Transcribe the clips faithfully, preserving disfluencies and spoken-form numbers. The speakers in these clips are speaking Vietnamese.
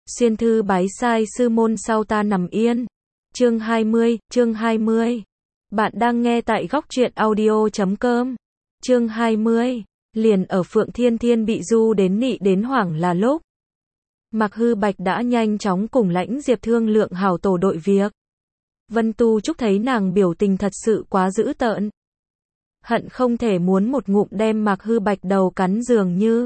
Xuyên thư bái sai sư môn sau ta nằm yên. Chương hai mươi, chương hai mươi. Bạn đang nghe tại góc truyện audio chấm com. Chương hai mươi. Liền ở Phượng Thiên Thiên bị du đến nị đến hoảng là lúc Mạc Hư Bạch đã nhanh chóng cùng Lãnh Diệp thương lượng hảo tổ đội việc. Vân Tu Trúc thấy nàng biểu tình thật sự quá dữ tợn, hận không thể muốn một ngụm đem Mạc Hư Bạch đầu cắn dường như.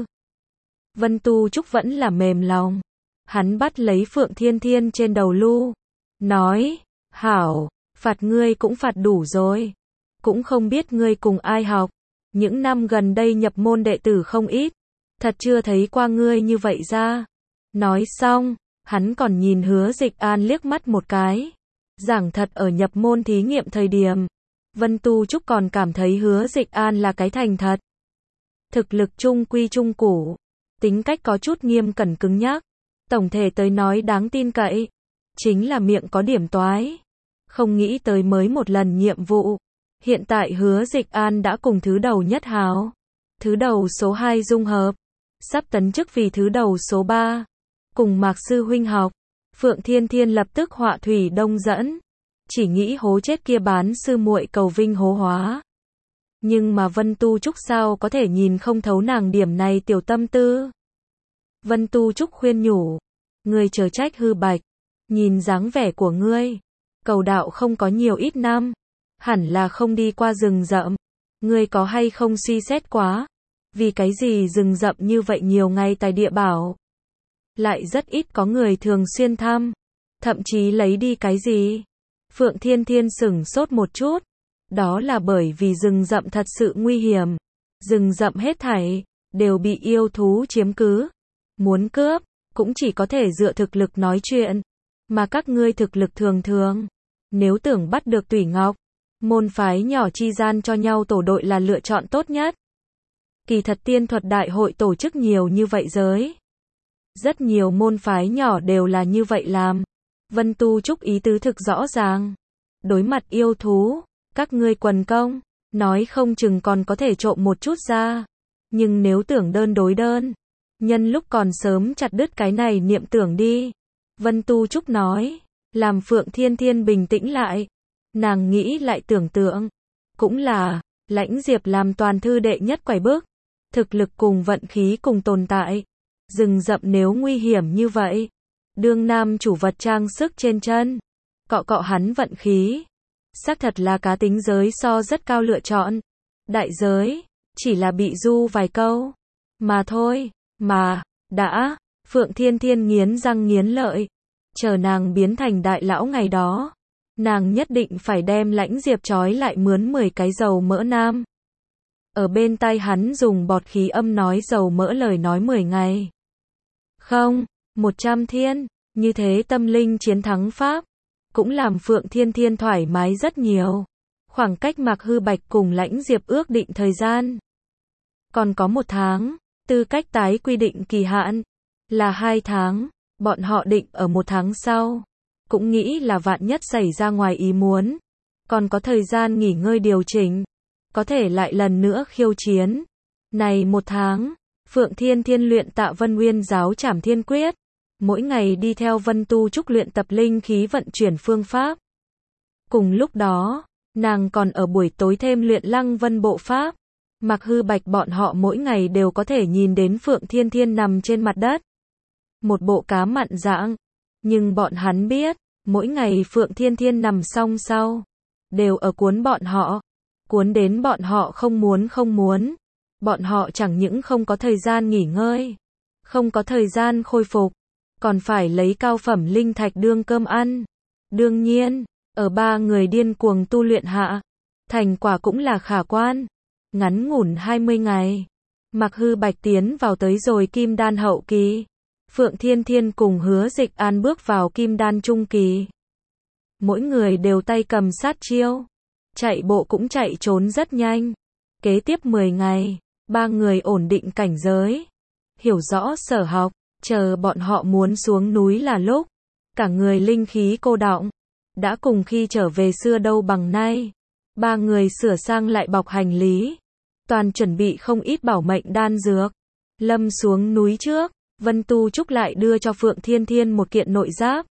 Vân Tu Trúc vẫn là mềm lòng. Hắn bắt lấy Phượng Thiên Thiên trên đầu lu, nói, hảo, phạt ngươi cũng phạt đủ rồi. Cũng không biết ngươi cùng ai học. Những năm gần đây nhập môn đệ tử không ít. Thật chưa thấy qua ngươi như vậy ra. Nói xong, hắn còn nhìn Hứa Dịch An liếc mắt một cái. Giảng thật ở nhập môn thí nghiệm thời điểm, Vân Tu Trúc còn cảm thấy Hứa Dịch An là cái thành thật. Thực lực trung quy trung củ, tính cách có chút nghiêm cẩn cứng nhắc. Tổng thể tới nói đáng tin cậy, chính là miệng có điểm toái. Không nghĩ tới mới một lần nhiệm vụ. Hiện tại Hứa Dịch An đã cùng thứ đầu nhất hào, thứ đầu số hai dung hợp, sắp tấn chức vì thứ đầu số ba, cùng Mạc Sư Huynh học. Phượng Thiên Thiên lập tức họa thủy đông dẫn, chỉ nghĩ hố chết kia bán sư muội cầu vinh hố hóa. Nhưng mà Vân Tu Trúc sao có thể nhìn không thấu nàng điểm này tiểu tâm tư. Vân Tu Trúc khuyên nhủ, ngươi chớ trách Hư Bạch, nhìn dáng vẻ của ngươi, cầu đạo không có nhiều ít năm, hẳn là không đi qua rừng rậm. Ngươi có hay không suy xét quá, vì cái gì rừng rậm như vậy nhiều ngày tài địa bảo, lại rất ít có người thường xuyên thăm, thậm chí lấy đi cái gì? Phượng Thiên Thiên sửng sốt một chút, đó là bởi vì rừng rậm thật sự nguy hiểm, rừng rậm hết thảy đều bị yêu thú chiếm cứ, muốn cướp cũng chỉ có thể dựa thực lực nói chuyện, mà các ngươi thực lực thường thường, nếu tưởng bắt được Tủy Ngọc, môn phái nhỏ chi gian cho nhau tổ đội là lựa chọn tốt nhất. Kỳ thật tiên thuật đại hội tổ chức nhiều như vậy giới, rất nhiều môn phái nhỏ đều là như vậy làm. Vân Tu Trúc ý tứ thực rõ ràng, đối mặt yêu thú, các ngươi quần công, nói không chừng còn có thể trộm một chút ra, nhưng nếu tưởng đơn đối đơn, nhân lúc còn sớm chặt đứt cái này niệm tưởng đi. Vân Tu Trúc nói, làm Phượng Thiên Thiên bình tĩnh lại. Nàng nghĩ lại tưởng tượng, cũng là, Lãnh Diệp làm toàn thư đệ nhất quải bước, thực lực cùng vận khí cùng tồn tại. Rừng rậm nếu nguy hiểm như vậy, đương nam chủ vật trang sức trên chân, cọ cọ hắn vận khí, xác thật là cá tính giới so rất cao lựa chọn. Đại giới, chỉ là bị du vài câu, mà thôi, mà, đã, Phượng Thiên Thiên nghiến răng nghiến lợi, chờ nàng biến thành đại lão ngày đó, nàng nhất định phải đem Lãnh Diệp trói lại mướn mười cái dầu mỡ nam. Ở bên tai hắn dùng bọt khí âm nói dầu mỡ lời nói mười ngày. Không, một trăm thiên, như thế tâm linh chiến thắng pháp, cũng làm Phượng Thiên Thiên thoải mái rất nhiều. Khoảng cách Mạc Hư Bạch cùng Lãnh Diệp ước định thời gian, còn có một tháng, tư cách tái quy định kỳ hạn, là hai tháng, bọn họ định ở một tháng sau. Cũng nghĩ là vạn nhất xảy ra ngoài ý muốn, còn có thời gian nghỉ ngơi điều chỉnh, có thể lại lần nữa khiêu chiến. Này một tháng, Phượng Thiên Thiên luyện Tạ Vân Nguyên giáo Trảm Thiên Quyết, mỗi ngày đi theo Vân Tu Trúc luyện tập linh khí vận chuyển phương pháp. Cùng lúc đó, nàng còn ở buổi tối thêm luyện Lăng Vân bộ pháp. Mạc Hư Bạch bọn họ mỗi ngày đều có thể nhìn đến Phượng Thiên Thiên nằm trên mặt đất, một bộ cá mặn dạng. Nhưng bọn hắn biết, mỗi ngày Phượng Thiên Thiên nằm xong sau, đều ở cuốn bọn họ, cuốn đến bọn họ không muốn không muốn. Bọn họ chẳng những không có thời gian nghỉ ngơi, không có thời gian khôi phục, còn phải lấy cao phẩm linh thạch đương cơm ăn. Đương nhiên, ở ba người điên cuồng tu luyện hạ, thành quả cũng là khả quan. Ngắn ngủn hai mươi ngày, Mạc Hư Bạch tiến vào tới rồi kim đan hậu kỳ. Phượng Thiên Thiên cùng Hứa Dịch An bước vào kim đan trung kỳ. Mỗi người đều tay cầm sát chiêu, chạy bộ cũng chạy trốn rất nhanh. Kế tiếp mười ngày, ba người ổn định cảnh giới, hiểu rõ sở học, chờ bọn họ muốn xuống núi là lúc, cả người linh khí cô đọng, đã cùng khi trở về xưa đâu bằng nay. Ba người sửa sang lại bọc hành lý, toàn chuẩn bị không ít bảo mệnh đan dược. Lâm xuống núi trước, Vân Tu Trúc lại đưa cho Phượng Thiên Thiên một kiện nội giáp.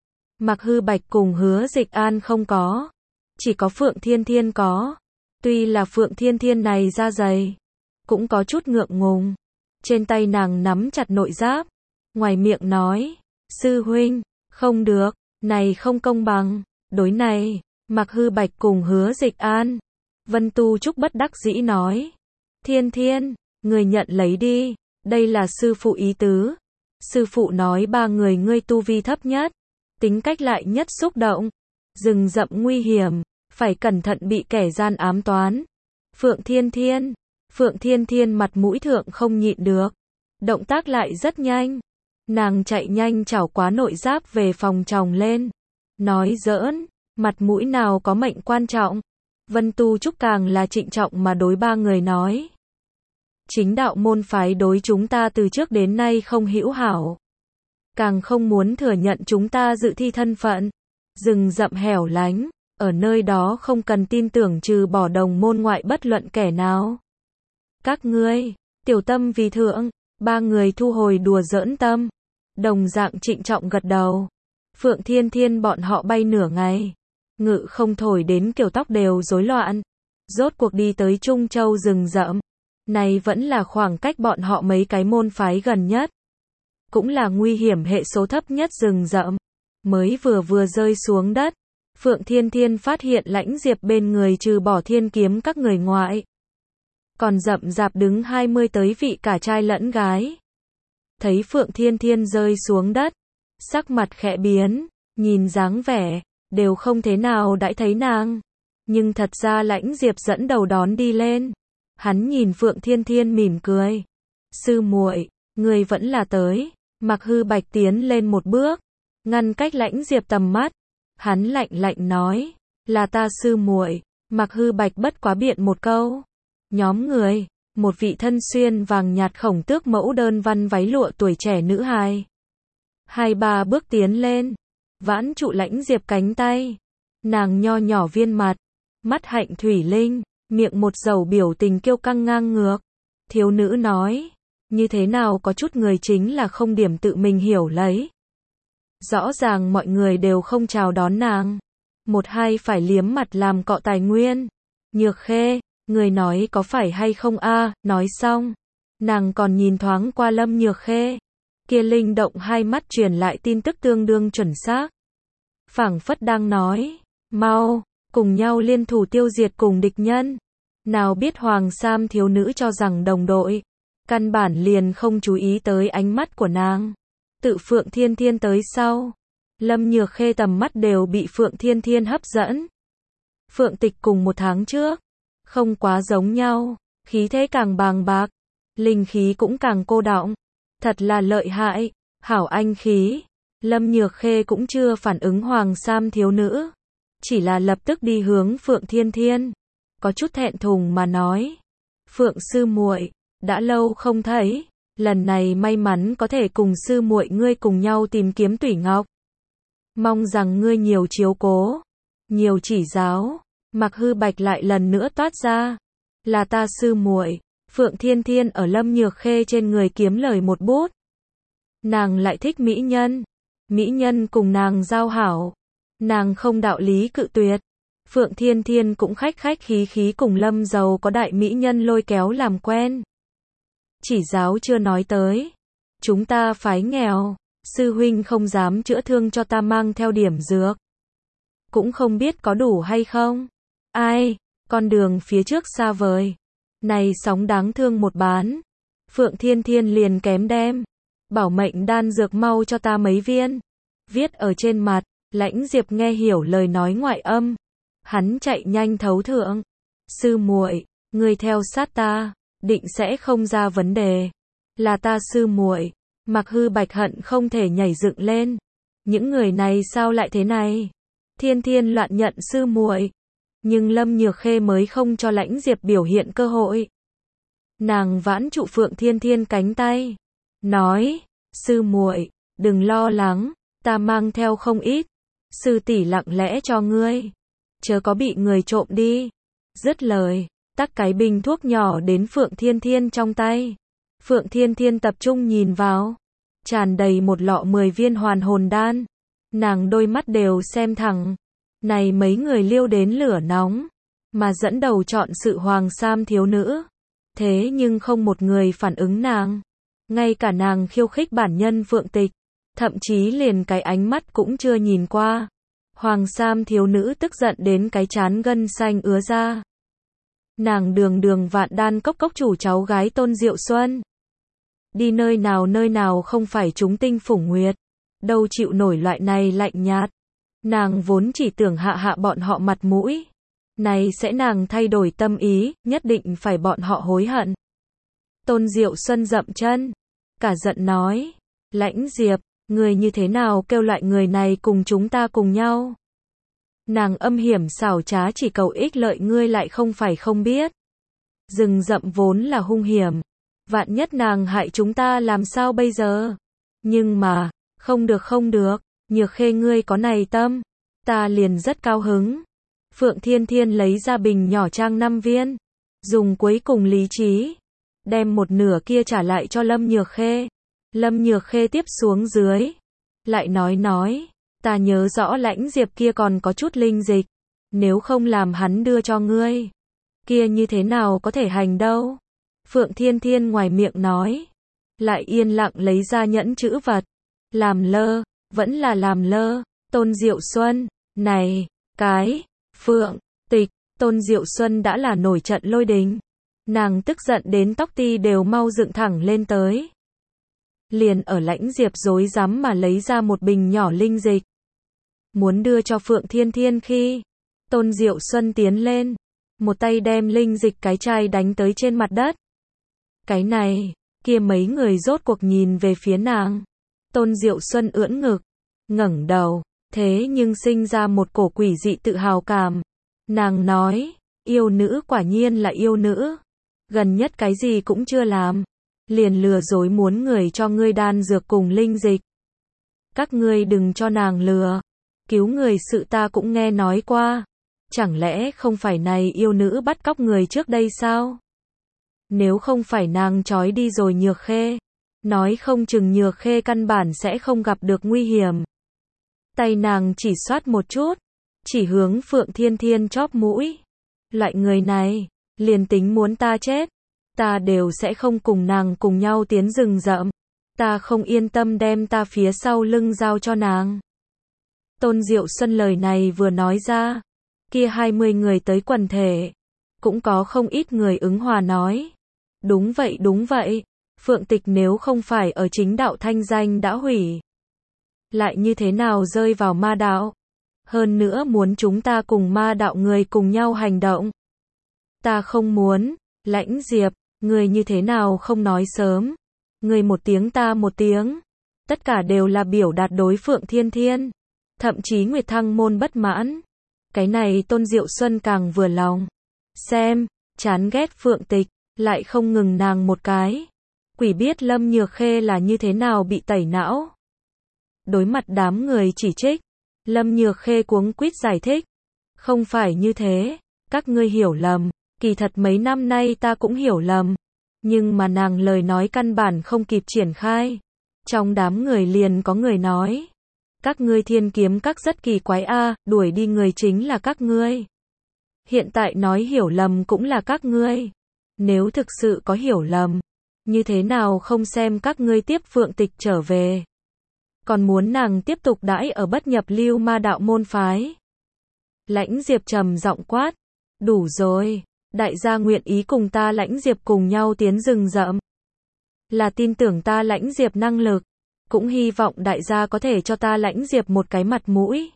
Mạc Hư Bạch cùng Hứa Dịch An không có, chỉ có Phượng Thiên Thiên có. Tuy là Phượng Thiên Thiên này da dày, cũng có chút ngượng ngùng. Trên tay nàng nắm chặt nội giáp, ngoài miệng nói, sư huynh, không được, này không công bằng. Đối này, Mạc Hư Bạch cùng Hứa Dịch An. Vân Tu Trúc bất đắc dĩ nói, Thiên Thiên, người nhận lấy đi, đây là sư phụ ý tứ. Sư phụ nói ba người ngươi tu vi thấp nhất, tính cách lại nhất xúc động, rừng rậm nguy hiểm, phải cẩn thận bị kẻ gian ám toán. Phượng Thiên Thiên, Phượng Thiên Thiên mặt mũi thượng không nhịn được, động tác lại rất nhanh. Nàng chạy nhanh chảo quá nội giáp về phòng tròng lên, nói giỡn, mặt mũi nào có mệnh quan trọng. Vân Tu Trúc càng là trịnh trọng mà đối ba người nói, chính đạo môn phái đối chúng ta từ trước đến nay không hữu hảo, càng không muốn thừa nhận chúng ta dự thi thân phận. Rừng rậm hẻo lánh, ở nơi đó không cần tin tưởng trừ bỏ đồng môn ngoại bất luận kẻ nào. Các ngươi, tiểu tâm vì thượng. Ba người thu hồi đùa giỡn tâm, đồng dạng trịnh trọng gật đầu. Phượng Thiên Thiên bọn họ bay nửa ngày, ngự không thổi đến kiểu tóc đều rối loạn, rốt cuộc đi tới Trung Châu rừng rậm. Này vẫn là khoảng cách bọn họ mấy cái môn phái gần nhất, cũng là nguy hiểm hệ số thấp nhất rừng rậm. Mới vừa vừa rơi xuống đất, Phượng Thiên Thiên phát hiện Lãnh Diệp bên người trừ bỏ Thiên Kiếm các người ngoại, còn rậm rạp đứng hai mươi tới vị cả trai lẫn gái. Thấy Phượng Thiên Thiên rơi xuống đất, sắc mặt khẽ biến, nhìn dáng vẻ, đều không thế nào đãi thấy nàng. Nhưng thật ra Lãnh Diệp dẫn đầu đón đi lên. Hắn nhìn Phượng Thiên Thiên mỉm cười. Sư muội, người vẫn là tới. Mạc Hư Bạch tiến lên một bước, ngăn cách Lãnh Diệp tầm mắt. Hắn lạnh lạnh nói, là ta sư muội. Mạc Hư Bạch bất quá biện một câu. Nhóm người, một vị thân xuyên vàng nhạt khổng tước mẫu đơn văn váy lụa tuổi trẻ nữ hài. Hai ba bước tiến lên, vãn trụ Lãnh Diệp cánh tay. Nàng nho nhỏ viên mặt, mắt hạnh thủy linh, miệng một dầu biểu tình kiêu căng ngang ngược. Thiếu nữ nói, như thế nào có chút người chính là không điểm tự mình hiểu lấy. Rõ ràng mọi người đều không chào đón nàng. Một hai phải liếm mặt làm cọ tài nguyên. Nhược Khê, người nói có phải hay không a? Nói xong, nàng còn nhìn thoáng qua Lâm Nhược Khê. Kia linh động hai mắt truyền lại tin tức tương đương chuẩn xác. Phảng phất đang nói, mau, cùng nhau liên thủ tiêu diệt cùng địch nhân. Nào biết Hoàng Sam thiếu nữ cho rằng đồng đội, căn bản liền không chú ý tới ánh mắt của nàng. Tự Phượng Thiên Thiên tới sau, Lâm Nhược Khê tầm mắt đều bị Phượng Thiên Thiên hấp dẫn. Phượng Tịch cùng một tháng trước, không quá giống nhau, khí thế càng bàng bạc, linh khí cũng càng cô đọng, thật là lợi hại, hảo anh khí. Lâm Nhược Khê cũng chưa phản ứng Hoàng Sam thiếu nữ, chỉ là lập tức đi hướng Phượng Thiên Thiên, có chút thẹn thùng mà nói, Phượng sư muội, đã lâu không thấy, lần này may mắn có thể cùng sư muội ngươi cùng nhau tìm kiếm Tủy Ngọc. Mong rằng ngươi nhiều chiếu cố, nhiều chỉ giáo. Mạc Hư Bạch lại lần nữa toát ra, là ta sư muội. Phượng Thiên Thiên ở Lâm Nhược Khê trên người kiếm lời một bút. Nàng lại thích mỹ nhân, mỹ nhân cùng nàng giao hảo, nàng không đạo lý cự tuyệt. Phượng Thiên Thiên cũng khách khách khí khí cùng Lâm giàu có đại mỹ nhân lôi kéo làm quen. Chỉ giáo chưa nói tới, chúng ta phái nghèo, sư huynh không dám chữa thương cho ta mang theo điểm dược, cũng không biết có đủ hay không. Ai, con đường phía trước xa vời, này sóng đáng thương một bán. Phượng Thiên Thiên liền kém đem bảo mệnh đan dược mau cho ta mấy viên. Viết ở trên mặt. Lãnh Diệp nghe hiểu lời nói ngoại âm, hắn chạy nhanh thấu thượng. Sư muội, ngươi theo sát ta, định sẽ không ra vấn đề. Là ta sư muội. Mạc Hư Bạch hận không thể nhảy dựng lên. Những người này sao lại thế này? Thiên Thiên loạn nhận sư muội, nhưng Lâm Nhược Khê mới không cho Lãnh Diệp biểu hiện cơ hội. Nàng vãn trụ Phượng Thiên Thiên cánh tay, nói, sư muội, đừng lo lắng, ta mang theo không ít, sư tỷ lặng lẽ cho ngươi, chớ có bị người trộm đi. Dứt lời, tắc cái bình thuốc nhỏ đến Phượng Thiên Thiên trong tay. Phượng Thiên Thiên tập trung nhìn vào, tràn đầy một lọ mười viên hoàn hồn đan. Nàng đôi mắt đều xem thẳng. Này mấy người liêu đến lửa nóng, mà dẫn đầu chọn sự hoàng sam thiếu nữ. Thế nhưng không một người phản ứng nàng. Ngay cả nàng khiêu khích bản nhân Phượng Tịch, thậm chí liền cái ánh mắt cũng chưa nhìn qua. Hoàng sam thiếu nữ tức giận đến cái trán gân xanh ứa ra. Nàng đường đường Vạn Đan Cốc cốc chủ cháu gái Tôn Diệu Xuân. Đi nơi nào nơi nào không phải chúng tinh phủng nguyệt. Đâu chịu nổi loại này lạnh nhạt. Nàng vốn chỉ tưởng hạ hạ bọn họ mặt mũi. Này sẽ nàng thay đổi tâm ý, nhất định phải bọn họ hối hận. Tôn Diệu Xuân dậm chân, cả giận nói, Lãnh Diệp, người như thế nào kêu loại người này cùng chúng ta cùng nhau? Nàng âm hiểm xảo trá chỉ cầu ích lợi ngươi lại không phải không biết. Rừng rậm vốn là hung hiểm, vạn nhất nàng hại chúng ta làm sao bây giờ? Nhưng mà, không được không được, Nhược Khê ngươi có này tâm, ta liền rất cao hứng. Phượng Thiên Thiên lấy ra bình nhỏ trang năm viên, dùng cuối cùng lý trí, đem một nửa kia trả lại cho Lâm Nhược Khê. Lâm Nhược Khê tiếp xuống dưới, lại nói nói, ta nhớ rõ Lãnh Diệp kia còn có chút linh dịch, nếu không làm hắn đưa cho ngươi, kia như thế nào có thể hành đâu. Phượng Thiên Thiên ngoài miệng nói, lại yên lặng lấy ra nhẫn chữ vật, làm lơ, vẫn là làm lơ. Tôn Diệu Xuân, này, cái, Phượng Tịch, Tôn Diệu Xuân đã là nổi trận lôi đình. Nàng tức giận đến tóc ti đều mau dựng thẳng lên tới. Liền ở Lãnh Diệp rối rắm mà lấy ra một bình nhỏ linh dịch. Muốn đưa cho Phượng Thiên Thiên khi, Tôn Diệu Xuân tiến lên, một tay đem linh dịch cái chai đánh tới trên mặt đất. Cái này, kia mấy người rốt cuộc nhìn về phía nàng. Tôn Diệu Xuân ưỡn ngực, ngẩng đầu, thế nhưng sinh ra một cổ quỷ dị tự hào cảm. Nàng nói, yêu nữ quả nhiên là yêu nữ. Gần nhất cái gì cũng chưa làm, liền lừa dối muốn người cho ngươi đan dược cùng linh dịch. Các ngươi đừng cho nàng lừa. Cứu người sự ta cũng nghe nói qua. Chẳng lẽ không phải này yêu nữ bắt cóc người trước đây sao? Nếu không phải nàng trói đi rồi Nhược Khê, nói không chừng Nhược Khê căn bản sẽ không gặp được nguy hiểm. Tay nàng chỉ xoát một chút, chỉ hướng Phượng Thiên Thiên chóp mũi. Loại người này, liền tính muốn ta chết, ta đều sẽ không cùng nàng cùng nhau tiến rừng rậm. Ta không yên tâm đem ta phía sau lưng giao cho nàng. Tôn Diệu Xuân lời này vừa nói ra, kia hai mươi người tới quần thể, cũng có không ít người ứng hòa nói. Đúng vậy đúng vậy, Phượng Tịch nếu không phải ở chính đạo thanh danh đã hủy, lại như thế nào rơi vào ma đạo? Hơn nữa muốn chúng ta cùng ma đạo người cùng nhau hành động. Ta không muốn. Lãnh Diệp, người như thế nào không nói sớm? Người một tiếng ta một tiếng. Tất cả đều là biểu đạt đối Phượng Thiên Thiên. Thậm chí Nguyệt Thăng môn bất mãn. Cái này Tôn Diệu Xuân càng vừa lòng. Xem, chán ghét Phượng Tịch, lại không ngừng nàng một cái. Quỷ biết Lâm Nhược Khê là như thế nào bị tẩy não. Đối mặt đám người chỉ trích, Lâm Nhược Khê cuống quýt giải thích. Không phải như thế, các ngươi hiểu lầm. Kỳ thật mấy năm nay ta cũng hiểu lầm. Nhưng mà nàng lời nói căn bản không kịp triển khai. Trong đám người liền có người nói. Các ngươi Thiên Kiếm Các rất kỳ quái a, đuổi đi người chính là các ngươi. Hiện tại nói hiểu lầm cũng là các ngươi. Nếu thực sự có hiểu lầm, như thế nào không xem các ngươi tiếp Phượng Tịch trở về. Còn muốn nàng tiếp tục đãi ở bất nhập lưu ma đạo môn phái. Lãnh Diệp trầm giọng quát. Đủ rồi. Đại gia nguyện ý cùng ta Lãnh Diệp cùng nhau tiến rừng rậm. Là tin tưởng ta Lãnh Diệp năng lực. Cũng hy vọng đại gia có thể cho ta Lãnh Diệp một cái mặt mũi.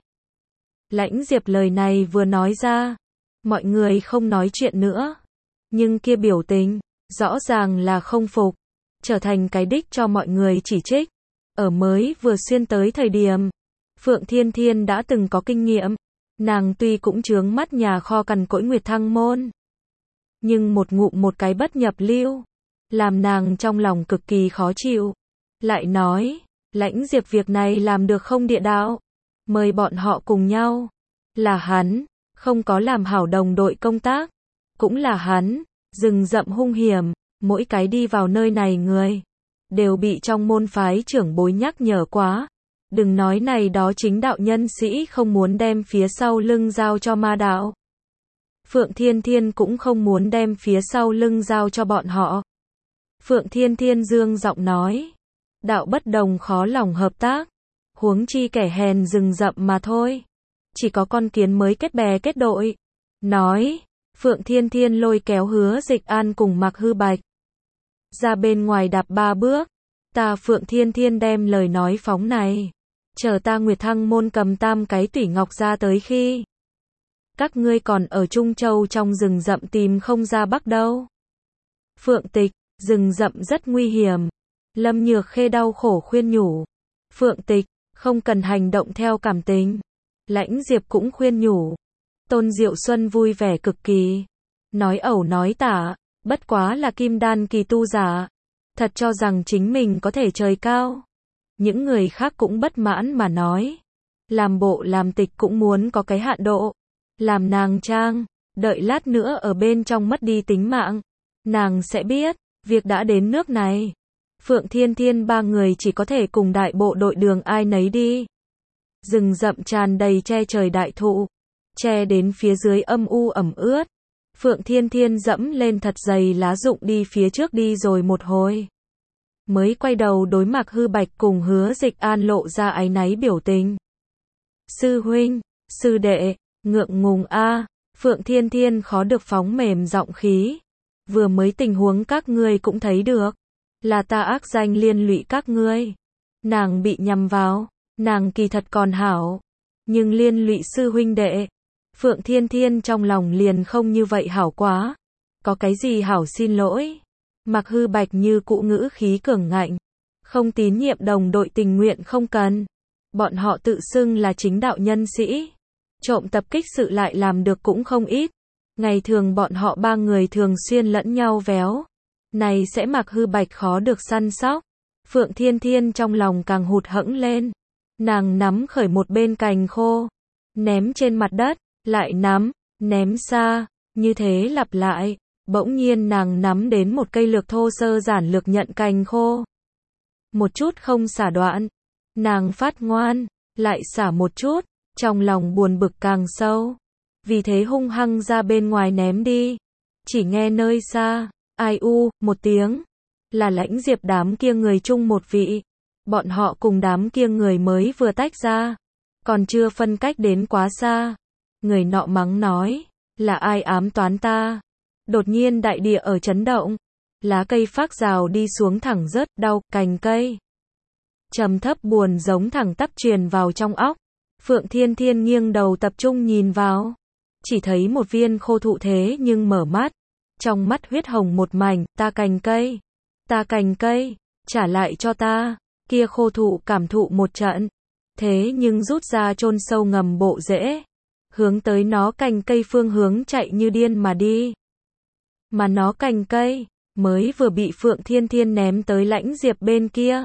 Lãnh Diệp lời này vừa nói ra, mọi người không nói chuyện nữa. Nhưng kia biểu tình, rõ ràng là không phục. Trở thành cái đích cho mọi người chỉ trích. Ở mới vừa xuyên tới thời điểm, Phượng Thiên Thiên đã từng có kinh nghiệm. Nàng tuy cũng chướng mắt nhà kho cằn cỗi Nguyệt Thăng môn. Nhưng một ngụm một cái bất nhập lưu, làm nàng trong lòng cực kỳ khó chịu. Lại nói, Lãnh Diệp việc này làm được không địa đạo. Mời bọn họ cùng nhau. Là hắn, không có làm hảo đồng đội công tác. Cũng là hắn, rừng rậm hung hiểm, mỗi cái đi vào nơi này người đều bị trong môn phái trưởng bối nhắc nhở quá. Đừng nói này đó chính đạo nhân sĩ không muốn đem phía sau lưng giao cho ma đạo. Phượng Thiên Thiên cũng không muốn đem phía sau lưng giao cho bọn họ. Phượng Thiên Thiên dương giọng nói, đạo bất đồng khó lòng hợp tác, huống chi kẻ hèn rừng rậm mà thôi. Chỉ có con kiến mới kết bè kết đội. Nói, Phượng Thiên Thiên lôi kéo Hứa Dịch An cùng Mạc Hư Bạch ra bên ngoài đạp ba bước. Ta Phượng Thiên Thiên đem lời nói phóng này, chờ ta Nguyệt Thăng môn cầm tam cái tủy ngọc ra tới khi các ngươi còn ở Trung Châu trong rừng rậm tìm không ra Bắc đâu. Phượng Tịch, rừng rậm rất nguy hiểm. Lâm Nhược Khê đau khổ khuyên nhủ. Phượng Tịch, không cần hành động theo cảm tình. Lãnh Diệp cũng khuyên nhủ. Tôn Diệu Xuân vui vẻ cực kỳ. Nói ẩu nói tả, bất quá là kim đan kỳ tu giả. Thật cho rằng chính mình có thể trời cao. Những người khác cũng bất mãn mà nói. Làm bộ làm tịch cũng muốn có cái hạn độ. Làm nàng trang, đợi lát nữa ở bên trong mất đi tính mạng. Nàng sẽ biết, việc đã đến nước này. Phượng Thiên Thiên ba người chỉ có thể cùng đại bộ đội đường ai nấy đi. Rừng rậm tràn đầy che trời đại thụ, che đến phía dưới âm u ẩm ướt. Phượng Thiên Thiên dẫm lên thật dày lá rụng đi phía trước đi rồi một hồi. Mới quay đầu đối Mạc Hư Bạch cùng Hứa Dịch An lộ ra áy náy biểu tình. Sư huynh, sư đệ, ngượng ngùng a. Phượng Thiên Thiên khó được phóng mềm giọng khí. Vừa mới tình huống các ngươi cũng thấy được. Là ta ác danh liên lụy các ngươi. Nàng bị nhầm vào. Nàng kỳ thật còn hảo. Nhưng liên lụy sư huynh đệ. Phượng Thiên Thiên trong lòng liền không như vậy hảo quá. Có cái gì hảo xin lỗi. Mạc Hư Bạch như cụ ngữ khí cường ngạnh. Không tín nhiệm đồng đội tình nguyện không cần. Bọn họ tự xưng là chính đạo nhân sĩ. Trộm tập kích sự lại làm được cũng không ít. Ngày thường bọn họ ba người thường xuyên lẫn nhau véo. Này sẽ Mạc Hư Bạch khó được săn sóc. Phượng Thiên Thiên trong lòng càng hụt hẫng lên. Nàng nắm khởi một bên cành khô. Ném trên mặt đất. Lại nắm. Ném xa. Như thế lặp lại. Bỗng nhiên nàng nắm đến một cây lược thô sơ giản lược nhận cành khô. Một chút không xả đoạn. Nàng phát ngoan. Lại xả một chút. Trong lòng buồn bực càng sâu. Vì thế hung hăng ra bên ngoài ném đi. Chỉ nghe nơi xa. Ai u, một tiếng. Là Lãnh Diệp đám kia người chung một vị. Bọn họ cùng đám kia người mới vừa tách ra. Còn chưa phân cách đến quá xa. Người nọ mắng nói. Là ai ám toán ta? Đột nhiên đại địa ở chấn động. Lá cây phác rào đi xuống thẳng rớt đau, cành cây trầm thấp buồn giống thẳng tắp truyền vào trong óc. Phượng Thiên Thiên nghiêng đầu tập trung nhìn vào. Chỉ thấy một viên khô thụ thế nhưng mở mắt. Trong mắt huyết hồng một mảnh, ta cành cây. Ta cành cây, trả lại cho ta. Kia khô thụ cảm thụ một trận. Thế nhưng rút ra chôn sâu ngầm bộ rễ. Hướng tới nó cành cây phương hướng chạy như điên mà đi. Mà nó cành cây, mới vừa bị Phượng Thiên Thiên ném tới Lãnh Diệp bên kia.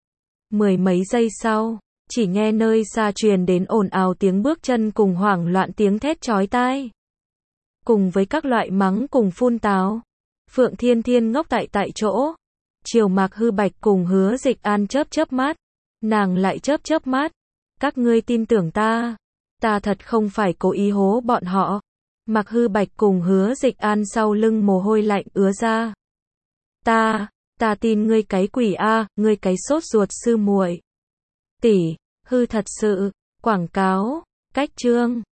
Mười mấy giây sau, chỉ nghe nơi xa truyền đến ồn ào tiếng bước chân cùng hoảng loạn tiếng thét chói tai. Cùng với các loại mắng cùng phun táo. Phượng Thiên Thiên ngốc tại tại chỗ. Chiều Mạc Hư Bạch cùng Hứa Dịch An chớp chớp mắt. Nàng lại chớp chớp mắt. Các ngươi tin tưởng ta. Ta thật không phải cố ý hố bọn họ. Mạc Hư Bạch cùng Hứa Dịch An sau lưng mồ hôi lạnh ứa ra. Ta, ta tin ngươi cái quỷ a, ngươi cái sốt ruột sư muội. Tỷ, hư thật sự, quảng cáo, cách chương.